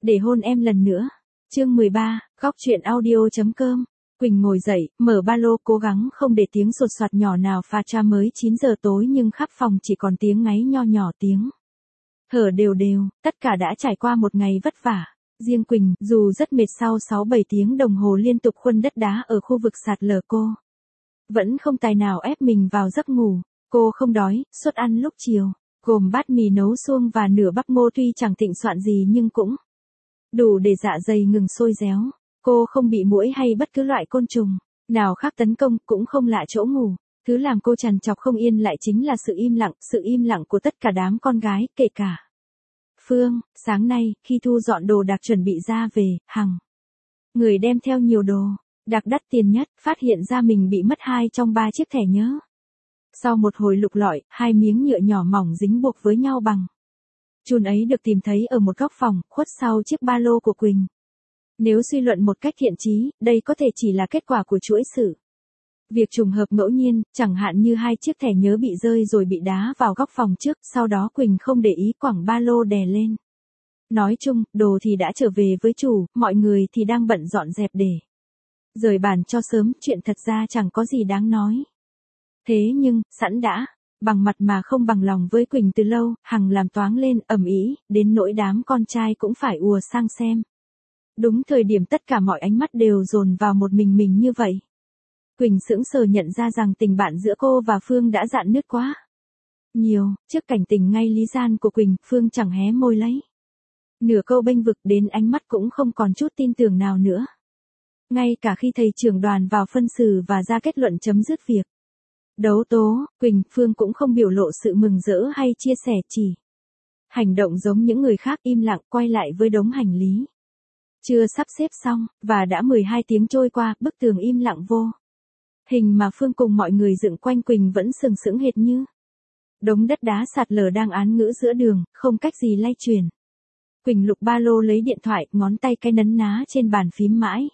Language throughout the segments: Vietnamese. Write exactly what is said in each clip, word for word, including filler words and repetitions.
để hôn em lần nữa. Chương mười ba, góc truyện audio.com. Quỳnh ngồi dậy, mở ba lô, cố gắng không để tiếng sột soạt nhỏ nào pha tra. Mới chín giờ tối nhưng khắp phòng chỉ còn tiếng ngáy nho nhỏ, tiếng thở đều đều, tất cả đã trải qua một ngày vất vả. Riêng Quỳnh, dù rất mệt sau sáu bảy tiếng đồng hồ liên tục khuân đất đá ở khu vực sạt lở, cô vẫn không tài nào ép mình vào giấc ngủ. Cô không đói, suất ăn lúc chiều gồm bát mì nấu suông và nửa bắp ngô, tuy chẳng thịnh soạn gì nhưng cũng đủ để dạ dày ngừng sôi réo. Cô không bị muỗi hay bất cứ loại côn trùng nào khác tấn công, cũng không lạ chỗ ngủ. Thứ làm cô trằn trọc không yên lại chính là sự im lặng, sự im lặng của tất cả đám con gái, kể cả Phương. Sáng nay, khi thu dọn đồ đạc chuẩn bị ra về, Hằng, người đem theo nhiều đồ đạc đắt tiền nhất, phát hiện ra mình bị mất hai trong ba chiếc thẻ nhớ. Sau một hồi lục lọi, hai miếng nhựa nhỏ mỏng dính buộc với nhau bằng chun ấy được tìm thấy ở một góc phòng, khuất sau chiếc ba lô của Quỳnh. Nếu suy luận một cách thiện chí, đây có thể chỉ là kết quả của chuỗi sự việc trùng hợp ngẫu nhiên, chẳng hạn như hai chiếc thẻ nhớ bị rơi rồi bị đá vào góc phòng trước, sau đó Quỳnh không để ý quẳng ba lô đè lên. Nói chung, đồ thì đã trở về với chủ, mọi người thì đang bận dọn dẹp để rời bàn cho sớm, chuyện thật ra chẳng có gì đáng nói. Thế nhưng, sẵn đã bằng mặt mà không bằng lòng với Quỳnh từ lâu, Hằng làm toáng lên, ầm ĩ, đến nỗi đám con trai cũng phải ùa sang xem. Đúng thời điểm tất cả mọi ánh mắt đều dồn vào một mình mình như vậy, Quỳnh sững sờ nhận ra rằng tình bạn giữa cô và Phương đã rạn nứt quá nhiều. Trước cảnh tình ngay lý gian của Quỳnh, Phương chẳng hé môi lấy nửa câu bênh vực, đến ánh mắt cũng không còn chút tin tưởng nào nữa. Ngay cả khi thầy trưởng đoàn vào phân xử và ra kết luận chấm dứt việc đấu tố, Quỳnh, Phương cũng không biểu lộ sự mừng rỡ hay chia sẻ, chỉ hành động giống những người khác, im lặng quay lại với đống hành lý chưa sắp xếp xong, và đã mười hai tiếng trôi qua, bức tường im lặng vô hình mà Phương cùng mọi người dựng quanh Quỳnh vẫn sừng sững hệt như đống đất đá sạt lở đang án ngữ giữa đường, không cách gì lay chuyển. Quỳnh lục ba lô, lấy điện thoại, ngón tay cái nấn ná trên bàn phím mãi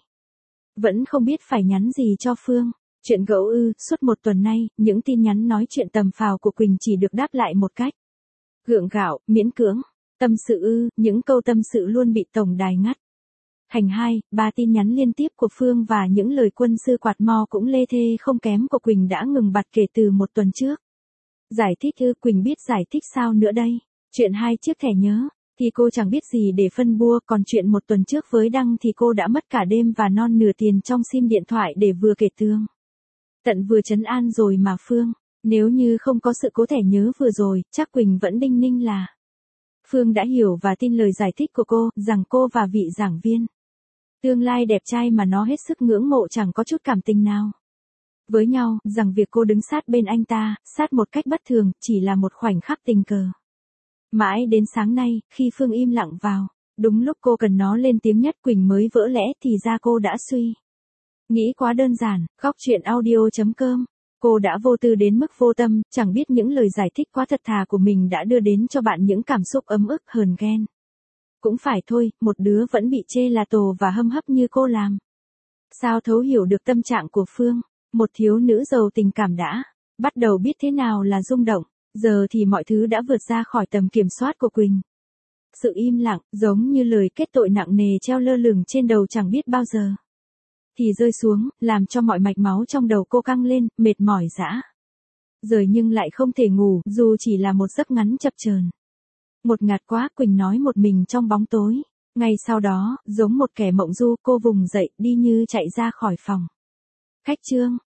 vẫn không biết phải nhắn gì cho Phương. Chuyện gẫu ư? Suốt một tuần nay, những tin nhắn nói chuyện tầm phào của Quỳnh chỉ được đáp lại một cách gượng gạo, miễn cưỡng. Tâm sự ư? Những câu tâm sự luôn bị tổng đài ngắt. Thành hai, ba tin nhắn liên tiếp của Phương và những lời quân sư quạt mo cũng lê thê không kém của Quỳnh đã ngừng bặt kể từ một tuần trước. Giải thích ư? Quỳnh biết giải thích sao nữa đây? Chuyện hai chiếc thẻ nhớ thì cô chẳng biết gì để phân bua, còn chuyện một tuần trước với Đăng thì cô đã mất cả đêm và non nửa tiền trong sim điện thoại để vừa kể tương tận vừa trấn an rồi mà Phương. Nếu như không có sự cố thẻ nhớ vừa rồi, chắc Quỳnh vẫn đinh ninh là Phương đã hiểu và tin lời giải thích của cô, rằng cô và vị giảng viên tương lai đẹp trai mà nó hết sức ngưỡng mộ chẳng có chút cảm tình nào với nhau, rằng việc cô đứng sát bên anh ta, sát một cách bất thường, chỉ là một khoảnh khắc tình cờ. Mãi đến sáng nay, khi Phương im lặng vào đúng lúc cô cần nó lên tiếng nhất, Quỳnh mới vỡ lẽ, thì ra cô đã suy nghĩ quá đơn giản. Góc truyện audio.com. Cô đã vô tư đến mức vô tâm, chẳng biết những lời giải thích quá thật thà của mình đã đưa đến cho bạn những cảm xúc ấm ức, hờn ghen. Cũng phải thôi, một đứa vẫn bị chê là tổ và hâm hấp như cô làm sao thấu hiểu được tâm trạng của Phương. Một thiếu nữ giàu tình cảm đã bắt đầu biết thế nào là rung động. Giờ thì mọi thứ đã vượt ra khỏi tầm kiểm soát của Quỳnh. Sự im lặng, giống như lời kết tội nặng nề treo lơ lửng trên đầu, chẳng biết bao giờ thì rơi xuống, làm cho mọi mạch máu trong đầu cô căng lên, mệt mỏi dã rời nhưng lại không thể ngủ, dù chỉ là một giấc ngắn chập chờn. Một ngạt quá, Quỳnh nói một mình trong bóng tối. Ngay sau đó, giống một kẻ mộng du, cô vùng dậy, đi như chạy ra khỏi phòng khách. Chương